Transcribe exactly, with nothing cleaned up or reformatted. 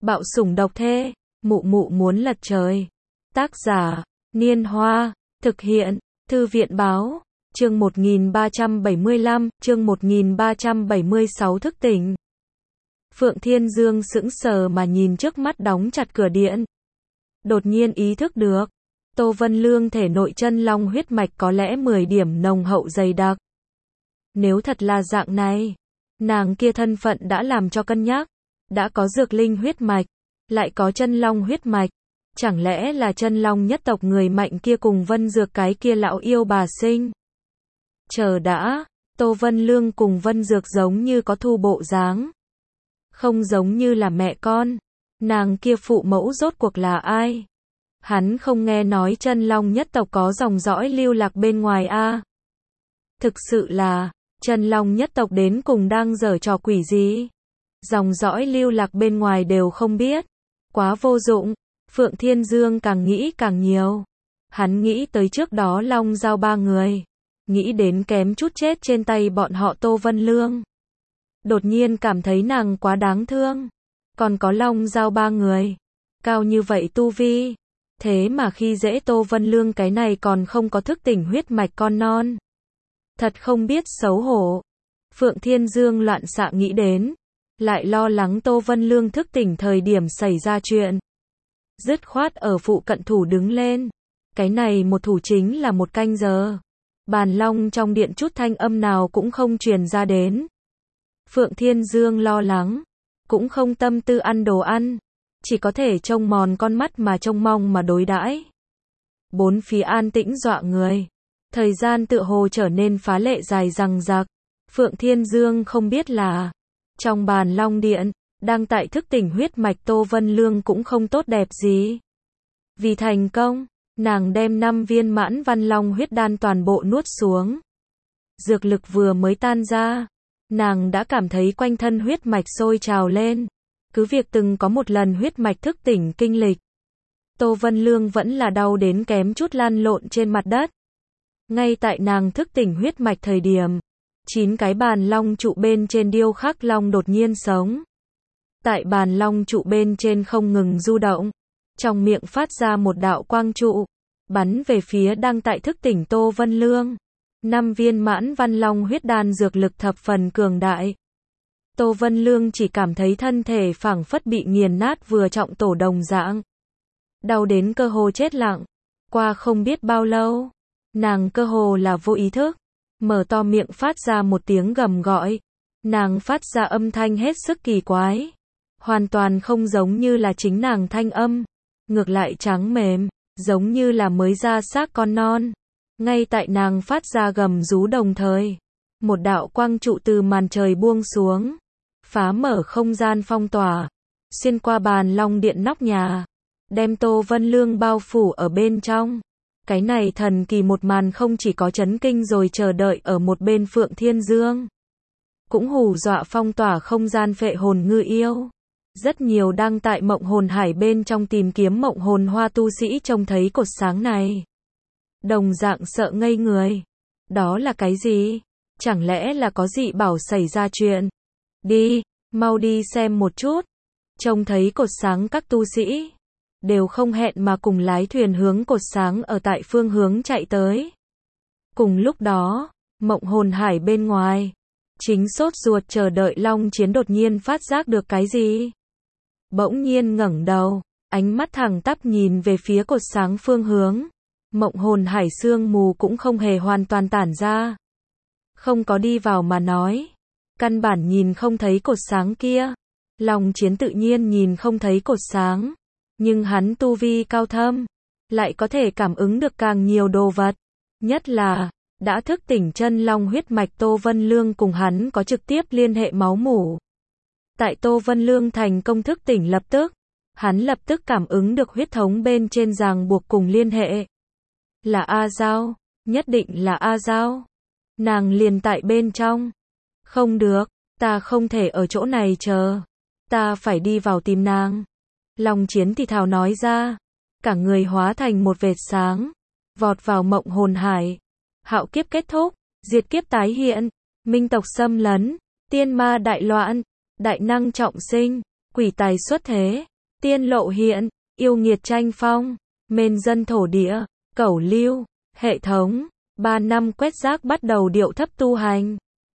Bạo sủng độc thê, mụ mụ muốn lật trời. Tác giả, Niên Hoa, thực hiện, Thư viện Báo, chương một nghìn ba trăm bảy mươi lăm, chương một nghìn ba trăm bảy mươi sáu thức tỉnh. Phượng Thiên Dương sững sờ mà nhìn trước mắt đóng chặt cửa điện. Đột nhiên ý thức được, Tô Vân Lương thể nội chân long huyết mạch có lẽ mười điểm nồng hậu dày đặc. Nếu thật là dạng này, nàng kia thân phận đã làm cho cân nhắc, đã có dược linh huyết mạch, lại có chân long huyết mạch, chẳng lẽ là chân long nhất tộc người mạnh kia cùng Vân Dược cái kia lão yêu bà sinh. Chờ đã, Tô Vân Lương cùng Vân Dược giống như có thu bộ dáng, không giống như là mẹ con. Nàng kia phụ mẫu rốt cuộc là ai? Hắn không nghe nói chân long nhất tộc có dòng dõi lưu lạc bên ngoài a. À? Thực sự là, chân long nhất tộc đến cùng đang giở trò quỷ gì? Dòng dõi lưu lạc bên ngoài đều không biết. Quá vô dụng. Phượng Thiên Dương càng nghĩ càng nhiều. Hắn nghĩ tới trước đó Long Giao ba người, nghĩ đến kém chút chết trên tay bọn họ Tô Vân Lương. Đột nhiên cảm thấy nàng quá đáng thương. Còn có Long Giao ba người, cao như vậy tu vi, thế mà khi dễ Tô Vân Lương cái này còn không có thức tỉnh huyết mạch con non. Thật không biết xấu hổ. Phượng Thiên Dương loạn xạ nghĩ đến, lại lo lắng Tô Vân Lương thức tỉnh thời điểm xảy ra chuyện. Dứt khoát ở phụ cận thủ đứng lên. Cái này một thủ chính là một canh giờ. Bàn long trong điện chút thanh âm nào cũng không truyền ra đến. Phượng Thiên Dương lo lắng, cũng không tâm tư ăn đồ ăn, chỉ có thể trông mòn con mắt mà trông mong mà đối đãi. Bốn phía an tĩnh dọa người. Thời gian tựa hồ trở nên phá lệ dài dằng dặc. Phượng Thiên Dương không biết là, trong bàn long điện, đang tại thức tỉnh huyết mạch Tô Vân Lương cũng không tốt đẹp gì. Vì thành công, nàng đem năm viên mãn văn long huyết đan toàn bộ nuốt xuống. Dược lực vừa mới tan ra, nàng đã cảm thấy quanh thân huyết mạch sôi trào lên. Cứ việc từng có một lần huyết mạch thức tỉnh kinh lịch, Tô Vân Lương vẫn là đau đến kém chút lăn lộn trên mặt đất. Ngay tại nàng thức tỉnh huyết mạch thời điểm, chín cái bàn long trụ bên trên điêu khắc long đột nhiên sống. Tại bàn long trụ bên trên không ngừng du động, trong miệng phát ra một đạo quang trụ, bắn về phía đang tại thức tỉnh Tô Vân Lương. Năm viên mãn văn long huyết đan dược lực thập phần cường đại. Tô Vân Lương chỉ cảm thấy thân thể phảng phất bị nghiền nát vừa trọng tổ đồng dạng. Đau đến cơ hồ chết lặng. Qua không biết bao lâu, nàng cơ hồ là vô ý thức, mở to miệng phát ra một tiếng gầm gọi. Nàng phát ra âm thanh hết sức kỳ quái, hoàn toàn không giống như là chính nàng thanh âm, ngược lại trắng mềm, giống như là mới ra xác con non. Ngay tại nàng phát ra gầm rú đồng thời, một đạo quang trụ từ màn trời buông xuống, phá mở không gian phong tỏa, xuyên qua bàn long điện nóc nhà, đem Tô Vân Lương bao phủ ở bên trong. Cái này thần kỳ một màn không chỉ có chấn kinh rồi chờ đợi ở một bên Phượng Thiên Dương, cũng hù dọa phong tỏa không gian phệ hồn ngư yêu. Rất nhiều đang tại mộng hồn hải bên trong tìm kiếm mộng hồn hoa tu sĩ trông thấy cột sáng này, đồng dạng sợ ngây người. Đó là cái gì? Chẳng lẽ là có dị bảo xảy ra chuyện? Đi, mau đi xem một chút. Trông thấy cột sáng các tu sĩ đều không hẹn mà cùng lái thuyền hướng cột sáng ở tại phương hướng chạy tới. Cùng lúc đó, mộng hồn hải bên ngoài, chính sốt ruột chờ đợi Long Chiến đột nhiên phát giác được cái gì. Bỗng nhiên ngẩng đầu, ánh mắt thẳng tắp nhìn về phía cột sáng phương hướng. Mộng hồn hải sương mù cũng không hề hoàn toàn tản ra. Không có đi vào mà nói, căn bản nhìn không thấy cột sáng kia. Long Chiến tự nhiên nhìn không thấy cột sáng, nhưng hắn tu vi cao thâm, lại có thể cảm ứng được càng nhiều đồ vật. Nhất là, đã thức tỉnh chân long huyết mạch Tô Vân Lương cùng hắn có trực tiếp liên hệ máu mủ. Tại Tô Vân Lương thành công thức tỉnh lập tức, hắn lập tức cảm ứng được huyết thống bên trên ràng buộc cùng liên hệ. Là A Giao, nhất định là A Giao. Nàng liền tại bên trong. Không được, ta không thể ở chỗ này chờ. Ta phải đi vào tìm nàng. Long Chiến thì thào nói ra. Cả người hóa thành một vệt sáng, vọt vào mộng hồn hải. Hạo kiếp kết thúc, diệt kiếp tái hiện, minh tộc xâm lấn, tiên ma đại loạn, đại năng trọng sinh, quỷ tài xuất thế. tiên lộ hiện, yêu nghiệt tranh phong, mên dân thổ địa, cẩu lưu, hệ thống, ba năm quét rác bắt đầu điệu thấp tu hành.